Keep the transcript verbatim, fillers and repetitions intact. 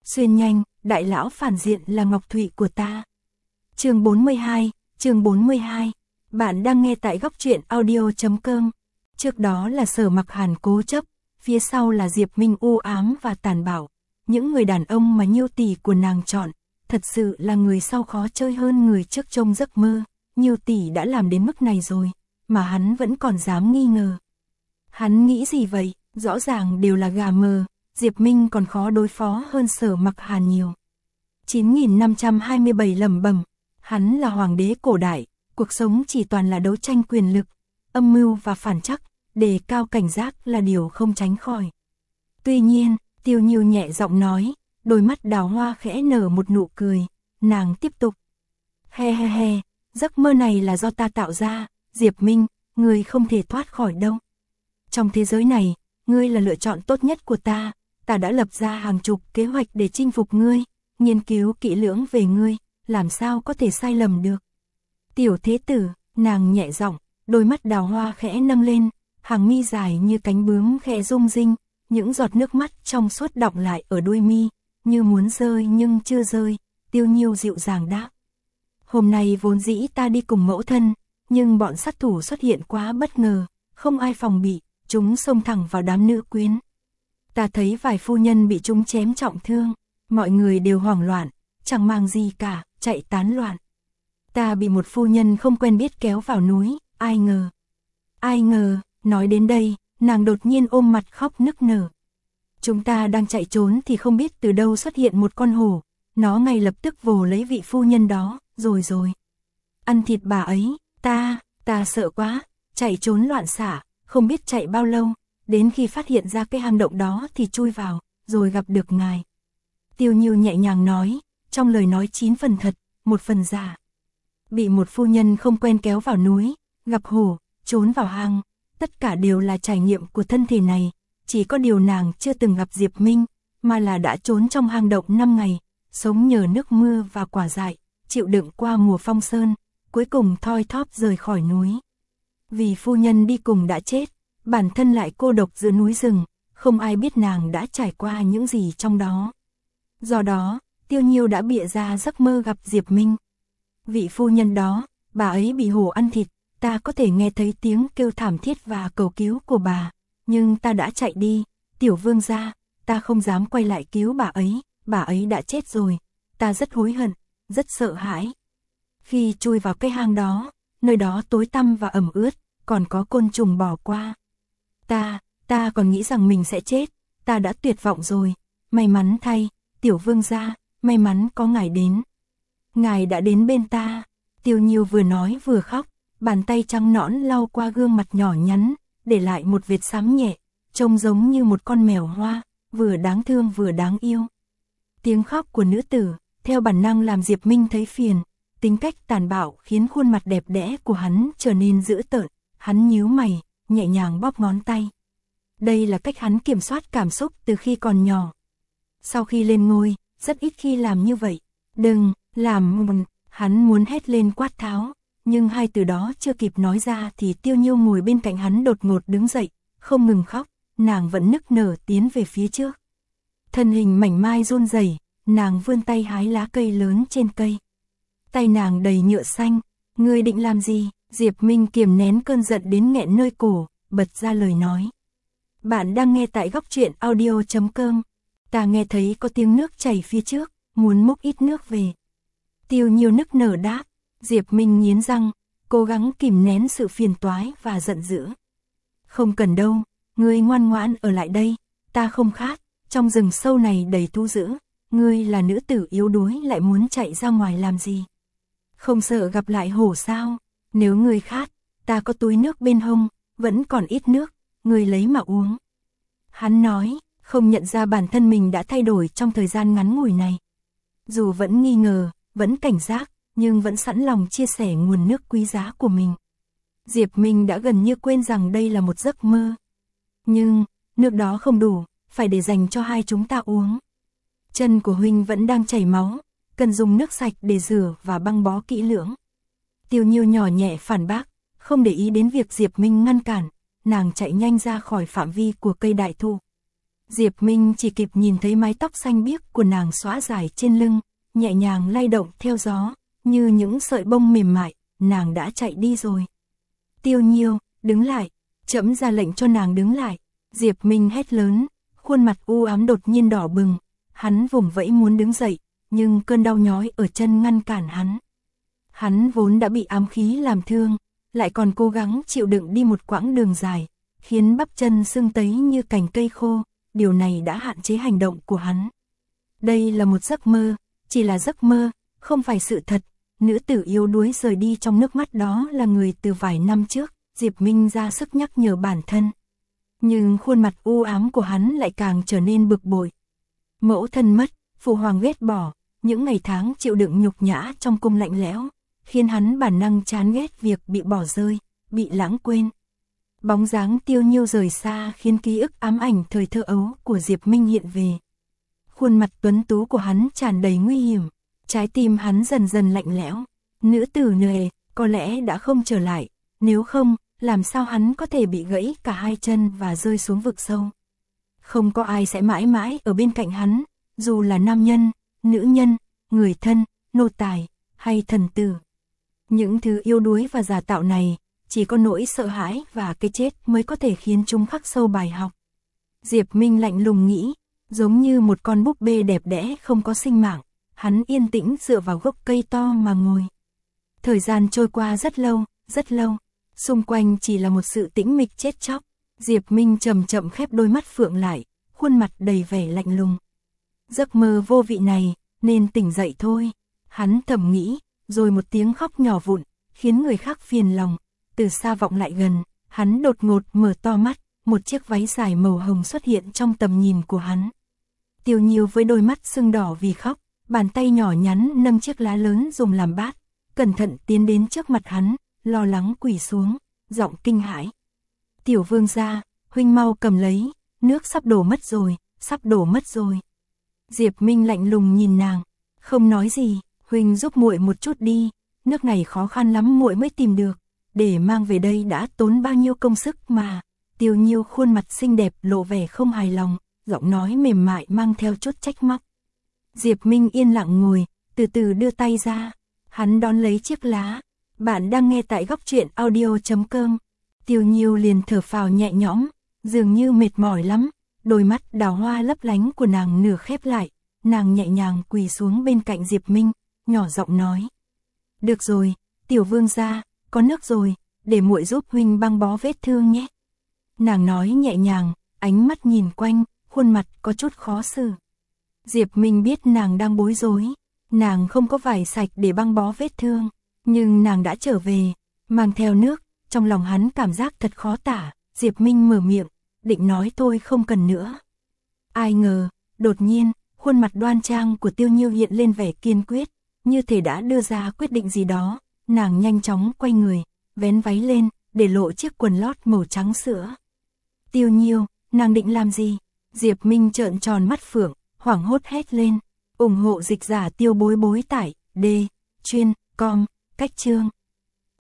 Xuyên nhanh, đại lão phản diện là Ngọc Thụy của ta. Chương bốn mươi hai, chương bốn mươi hai. Bạn đang nghe tại góc truyện audio chấm com. Trước đó là Sở Mặc Hàn cố chấp, phía sau là Diệp Minh u ám và tàn bạo. Những người đàn ông mà Nhiêu tỷ của nàng chọn, thật sự là người sau khó chơi hơn người trước trong giấc mơ. Nhiêu tỷ đã làm đến mức này rồi, mà hắn vẫn còn dám nghi ngờ. Hắn nghĩ gì vậy? Rõ ràng đều là gà mờ, Diệp Minh còn khó đối phó hơn Sở Mặc Hàn nhiều. chín nghìn năm trăm hai mươi bảy lẩm bẩm, hắn là hoàng đế cổ đại, cuộc sống chỉ toàn là đấu tranh quyền lực, âm mưu và phản trắc, đề cao cảnh giác là điều không tránh khỏi. Tuy nhiên, Tiêu Nhiêu nhẹ giọng nói, đôi mắt đào hoa khẽ nở một nụ cười, nàng tiếp tục. He he he, giấc mơ này là do ta tạo ra, Diệp Minh, ngươi không thể thoát khỏi đâu. Trong thế giới này, ngươi là lựa chọn tốt nhất của ta, ta đã lập ra hàng chục kế hoạch để chinh phục ngươi, nghiên cứu kỹ lưỡng về ngươi, làm sao có thể sai lầm được. Tiểu thế tử, nàng nhẹ giọng, đôi mắt đào hoa khẽ nâng lên, hàng mi dài như cánh bướm khẽ rung rinh, những giọt nước mắt trong suốt đọng lại ở đôi mi, như muốn rơi nhưng chưa rơi. Tiêu Nhiêu dịu dàng đáp. Hôm nay vốn dĩ ta đi cùng mẫu thân, nhưng bọn sát thủ xuất hiện quá bất ngờ, không ai phòng bị, chúng xông thẳng vào đám nữ quyến. Ta thấy vài phu nhân bị chúng chém trọng thương, mọi người đều hoảng loạn, chẳng mang gì cả, chạy tán loạn. Ta bị một phu nhân không quen biết kéo vào núi, ai ngờ. Ai ngờ, nói đến đây, nàng đột nhiên ôm mặt khóc nức nở. Chúng ta đang chạy trốn thì không biết từ đâu xuất hiện một con hổ, nó ngay lập tức vồ lấy vị phu nhân đó, rồi rồi. Ăn thịt bà ấy, ta, ta sợ quá, chạy trốn loạn xạ, không biết chạy bao lâu, đến khi phát hiện ra cái hang động đó thì chui vào, rồi gặp được ngài. Tiêu Nhiêu nhẹ nhàng nói, trong lời nói chín phần thật, một phần giả. Bị một phu nhân không quen kéo vào núi, gặp hổ, trốn vào hang, tất cả đều là trải nghiệm của thân thể này, chỉ có điều nàng chưa từng gặp Diệp Minh, mà là đã trốn trong hang động năm ngày, sống nhờ nước mưa và quả dại, chịu đựng qua mùa phong sơn, cuối cùng thoi thóp rời khỏi núi. Vì phu nhân đi cùng đã chết, bản thân lại cô độc giữa núi rừng, không ai biết nàng đã trải qua những gì trong đó. Do đó, Tiêu Nhiêu đã bịa ra giấc mơ gặp Diệp Minh. Vị phu nhân đó, bà ấy bị hổ ăn thịt, ta có thể nghe thấy tiếng kêu thảm thiết và cầu cứu của bà, nhưng ta đã chạy đi, tiểu vương gia, ta không dám quay lại cứu bà ấy, bà ấy đã chết rồi, ta rất hối hận, rất sợ hãi. Khi chui vào cái hang đó, nơi đó tối tăm và ẩm ướt, còn có côn trùng bò qua. Ta, ta còn nghĩ rằng mình sẽ chết, ta đã tuyệt vọng rồi, may mắn thay, tiểu vương gia, may mắn có ngài đến. Ngài đã đến bên ta, Tiêu Nhiêu vừa nói vừa khóc, bàn tay trắng nõn lau qua gương mặt nhỏ nhắn, để lại một vệt xám nhẹ, trông giống như một con mèo hoa, vừa đáng thương vừa đáng yêu. Tiếng khóc của nữ tử, theo bản năng làm Diệp Minh thấy phiền, tính cách tàn bạo khiến khuôn mặt đẹp đẽ của hắn trở nên dữ tợn, hắn nhíu mày, nhẹ nhàng bóp ngón tay. Đây là cách hắn kiểm soát cảm xúc từ khi còn nhỏ. Sau khi lên ngôi, rất ít khi làm như vậy. Đừng, làm, hắn muốn hét lên quát tháo, nhưng hai từ đó chưa kịp nói ra thì Tiêu Nhiêu ngồi bên cạnh hắn đột ngột đứng dậy, không ngừng khóc, nàng vẫn nức nở tiến về phía trước. Thân hình mảnh mai run rẩy, nàng vươn tay hái lá cây lớn trên cây. Tay nàng đầy nhựa xanh, ngươi định làm gì? Diệp Minh kiềm nén cơn giận đến nghẹn nơi cổ, bật ra lời nói. Bạn đang nghe tại góc truyện audio chấm com. Ta nghe thấy có tiếng nước chảy phía trước, muốn múc ít nước về. Tiêu Nhiêu nức nở đáp. Diệp Minh nghiến răng, cố gắng kìm nén sự phiền toái và giận dữ. Không cần đâu, ngươi ngoan ngoãn ở lại đây, ta không khát, trong rừng sâu này đầy thú dữ, ngươi là nữ tử yếu đuối lại muốn chạy ra ngoài làm gì? Không sợ gặp lại hổ sao? Nếu ngươi khát, ta có túi nước bên hông, vẫn còn ít nước, ngươi lấy mà uống. Hắn nói, không nhận ra bản thân mình đã thay đổi trong thời gian ngắn ngủi này. Dù vẫn nghi ngờ, vẫn cảnh giác, nhưng vẫn sẵn lòng chia sẻ nguồn nước quý giá của mình. Diệp Minh đã gần như quên rằng đây là một giấc mơ. Nhưng, nước đó không đủ, phải để dành cho hai chúng ta uống. Chân của huynh vẫn đang chảy máu, cần dùng nước sạch để rửa và băng bó kỹ lưỡng. Tiêu Nhiêu nhỏ nhẹ phản bác, không để ý đến việc Diệp Minh ngăn cản, nàng chạy nhanh ra khỏi phạm vi của cây đại thụ. Diệp Minh chỉ kịp nhìn thấy mái tóc xanh biếc của nàng xõa dài trên lưng, nhẹ nhàng lay động theo gió, như những sợi bông mềm mại, nàng đã chạy đi rồi. Tiêu Nhiêu, đứng lại, trẫm ra lệnh cho nàng đứng lại. Diệp Minh hét lớn, khuôn mặt u ám đột nhiên đỏ bừng, hắn vùng vẫy muốn đứng dậy, nhưng cơn đau nhói ở chân ngăn cản hắn. Hắn vốn đã bị ám khí làm thương, lại còn cố gắng chịu đựng đi một quãng đường dài, khiến bắp chân sưng tấy như cành cây khô, điều này đã hạn chế hành động của hắn. Đây là một giấc mơ, chỉ là giấc mơ, không phải sự thật. Nữ tử yếu đuối rời đi trong nước mắt đó là người từ vài năm trước, Diệp Minh ra sức nhắc nhở bản thân. Nhưng khuôn mặt u ám của hắn lại càng trở nên bực bội. Mẫu thân mất, phụ hoàng ghét bỏ, những ngày tháng chịu đựng nhục nhã trong cung lạnh lẽo, khiến hắn bản năng chán ghét việc bị bỏ rơi, bị lãng quên. Bóng dáng Tiêu Nhiêu rời xa khiến ký ức ám ảnh thời thơ ấu của Diệp Minh hiện về. Khuôn mặt tuấn tú của hắn tràn đầy nguy hiểm, trái tim hắn dần dần lạnh lẽo. Nữ tử nề có lẽ đã không trở lại, nếu không, làm sao hắn có thể bị gãy cả hai chân và rơi xuống vực sâu. Không có ai sẽ mãi mãi ở bên cạnh hắn, dù là nam nhân, nữ nhân, người thân, nô tài, hay thần tử. Những thứ yếu đuối và giả tạo này, chỉ có nỗi sợ hãi và cái chết mới có thể khiến chúng khắc sâu bài học. Diệp Minh lạnh lùng nghĩ, giống như một con búp bê đẹp đẽ không có sinh mạng, hắn yên tĩnh dựa vào gốc cây to mà ngồi. Thời gian trôi qua rất lâu, rất lâu, xung quanh chỉ là một sự tĩnh mịch chết chóc. Diệp Minh chậm chậm khép đôi mắt phượng lại, khuôn mặt đầy vẻ lạnh lùng. Giấc mơ vô vị này, nên tỉnh dậy thôi. Hắn thầm nghĩ, rồi một tiếng khóc nhỏ vụn, khiến người khác phiền lòng. Từ xa vọng lại gần, hắn đột ngột mở to mắt, một chiếc váy dài màu hồng xuất hiện trong tầm nhìn của hắn. Tiêu Nhiêu với đôi mắt sưng đỏ vì khóc, bàn tay nhỏ nhắn nâng chiếc lá lớn dùng làm bát, cẩn thận tiến đến trước mặt hắn, lo lắng quỳ xuống, giọng kinh hãi. Tiểu vương gia, huynh mau cầm lấy, nước sắp đổ mất rồi, sắp đổ mất rồi. Diệp Minh lạnh lùng nhìn nàng, không nói gì, huynh giúp muội một chút đi, nước này khó khăn lắm muội mới tìm được, để mang về đây đã tốn bao nhiêu công sức mà. Tiêu Nhiêu khuôn mặt xinh đẹp lộ vẻ không hài lòng, giọng nói mềm mại mang theo chút trách móc. Diệp Minh yên lặng ngồi, từ từ đưa tay ra, hắn đón lấy chiếc lá. Bạn đang nghe tại góc truyện audio chấm com. Tiêu Nhiêu liền thở phào nhẹ nhõm, dường như mệt mỏi lắm, đôi mắt đào hoa lấp lánh của nàng nửa khép lại, nàng nhẹ nhàng quỳ xuống bên cạnh Diệp Minh, nhỏ giọng nói: "Được rồi, tiểu vương gia, có nước rồi, để muội giúp huynh băng bó vết thương nhé." Nàng nói nhẹ nhàng, ánh mắt nhìn quanh, khuôn mặt có chút khó xử. Diệp Minh biết nàng đang bối rối, nàng không có vải sạch để băng bó vết thương, nhưng nàng đã trở về, mang theo nước, trong lòng hắn cảm giác thật khó tả. Diệp Minh mở miệng, định nói tôi không cần nữa. Ai ngờ, đột nhiên, khuôn mặt đoan trang của Tiêu Nhiêu hiện lên vẻ kiên quyết, như thể đã đưa ra quyết định gì đó. Nàng nhanh chóng quay người, vén váy lên, để lộ chiếc quần lót màu trắng sữa. Tiêu Nhiêu, nàng định làm gì? Diệp Minh trợn tròn mắt phượng, hoảng hốt hét lên. Ủng hộ dịch giả Tiêu Bối Bối tải, D, chuyên, com, cách chương.